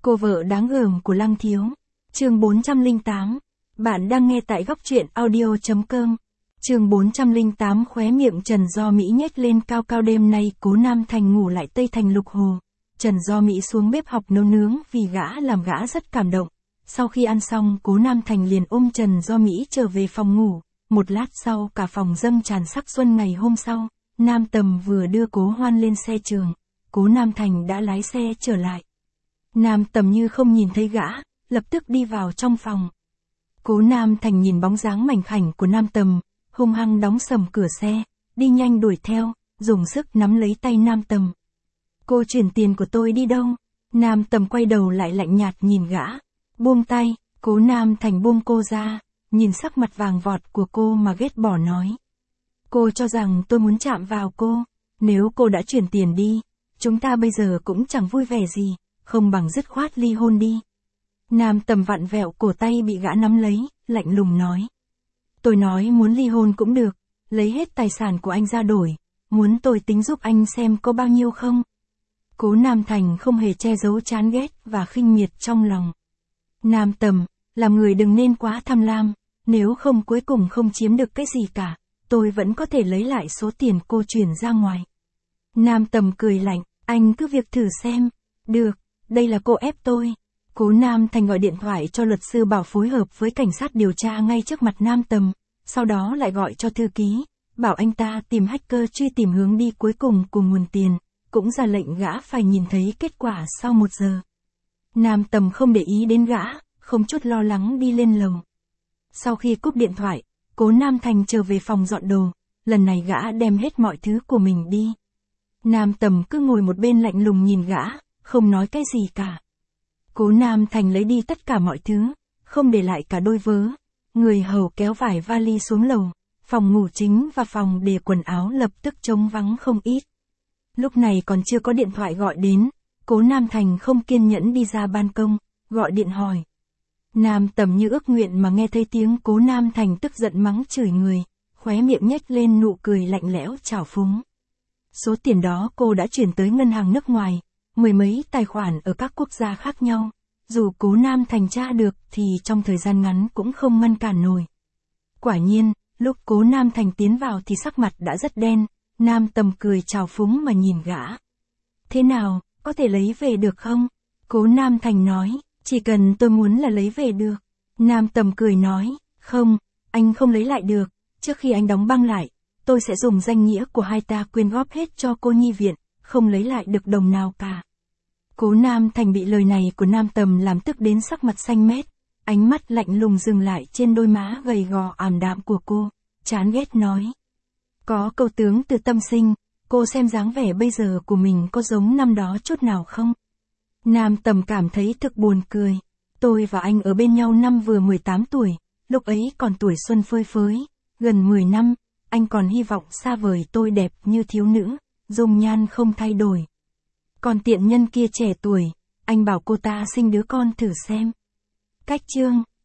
Cô vợ đáng gờm của Lăng Thiếu. Chương 408. Bạn đang nghe tại góc truyện audio.com. Chương 408. Khóe miệng Trần Do Mỹ nhếch lên cao cao. Đêm nay Cố Nam Thành ngủ lại Tây Thành Lục Hồ. Trần Do Mỹ xuống bếp học nấu nướng vì gã làm gã rất cảm động. Sau khi ăn xong, Cố Nam Thành liền ôm Trần Do Mỹ trở về phòng ngủ. Một lát sau cả phòng dâng tràn sắc xuân. Ngày hôm sau, Nam Tầm vừa đưa Cố Hoan lên xe trường. Cố Nam Thành đã lái xe trở lại. Nam Tầm như không nhìn thấy gã, lập tức đi vào trong phòng. Cố Nam Thành nhìn bóng dáng mảnh khảnh của Nam Tầm, hung hăng đóng sầm cửa xe, đi nhanh đuổi theo, dùng sức nắm lấy tay Nam Tầm. Cô chuyển tiền của tôi đi đâu? Nam Tầm quay đầu lại lạnh nhạt nhìn gã. Buông tay. Cố Nam Thành buông cô ra, nhìn sắc mặt vàng vọt của cô mà ghét bỏ nói. Cô cho rằng tôi muốn chạm vào cô, nếu cô đã chuyển tiền đi, chúng ta bây giờ cũng chẳng vui vẻ gì, không bằng dứt khoát ly hôn đi. Nam Tầm vặn vẹo cổ tay bị gã nắm lấy, lạnh lùng nói. Tôi nói muốn ly hôn cũng được, lấy hết tài sản của anh ra đổi, muốn tôi tính giúp anh xem có bao nhiêu không? Cố Nam Thành không hề che giấu chán ghét và khinh miệt trong lòng. Nam Tầm, làm người đừng nên quá tham lam, nếu không cuối cùng không chiếm được cái gì cả, tôi vẫn có thể lấy lại số tiền cô chuyển ra ngoài. Nam Tầm cười lạnh, anh cứ việc thử xem. Được, đây là cô ép tôi. Cố Nam Thành gọi điện thoại cho luật sư bảo phối hợp với cảnh sát điều tra ngay trước mặt Nam Tầm, sau đó lại gọi cho thư ký, bảo anh ta tìm hacker truy tìm hướng đi cuối cùng cùng nguồn tiền, cũng ra lệnh gã phải nhìn thấy kết quả sau 1 giờ. Nam Tầm không để ý đến gã, không chút lo lắng đi lên lầu. Sau khi cúp điện thoại, Cố Nam Thành trở về phòng dọn đồ, lần này gã đem hết mọi thứ của mình đi. Nam Tầm cứ ngồi một bên lạnh lùng nhìn gã, không nói cái gì cả. Cố Nam Thành lấy đi tất cả mọi thứ, không để lại cả đôi vớ. Người hầu kéo vải vali xuống lầu, phòng ngủ chính và phòng để quần áo lập tức trống vắng không ít. Lúc này còn chưa có điện thoại gọi đến, Cố Nam Thành không kiên nhẫn đi ra ban công, gọi điện hỏi. Nam Tầm như ước nguyện mà nghe thấy tiếng Cố Nam Thành tức giận mắng chửi người, khóe miệng nhếch lên nụ cười lạnh lẽo trào phúng. Số tiền đó cô đã chuyển tới ngân hàng nước ngoài, 10 mấy tài khoản ở các quốc gia khác nhau. Dù Cố Nam Thành tra được thì trong thời gian ngắn cũng không ngăn cản nổi. Quả nhiên, lúc Cố Nam Thành tiến vào thì sắc mặt đã rất đen, Nam Tầm cười trào phúng mà nhìn gã. Thế nào, có thể lấy về được không? Cố Nam Thành nói, chỉ cần tôi muốn là lấy về được. Nam Tầm cười nói, không, anh không lấy lại được, trước khi anh đóng băng lại, tôi sẽ dùng danh nghĩa của hai ta quyên góp hết cho cô nhi viện, không lấy lại được đồng nào cả. Cố Nam Thành bị lời này của Nam Tầm làm tức đến sắc mặt xanh mét, ánh mắt lạnh lùng dừng lại trên đôi má gầy gò ảm đạm của cô, chán ghét nói. Có câu tướng từ tâm sinh, cô xem dáng vẻ bây giờ của mình có giống năm đó chút nào không? Nam Tầm cảm thấy thực buồn cười. Tôi và anh ở bên nhau năm vừa 18 tuổi, lúc ấy còn tuổi xuân phơi phới, gần 10 năm, anh còn hy vọng xa vời tôi đẹp như thiếu nữ, dung nhan không thay đổi. Còn tiện nhân kia trẻ tuổi, anh bảo cô ta sinh đứa con thử xem. Cách chương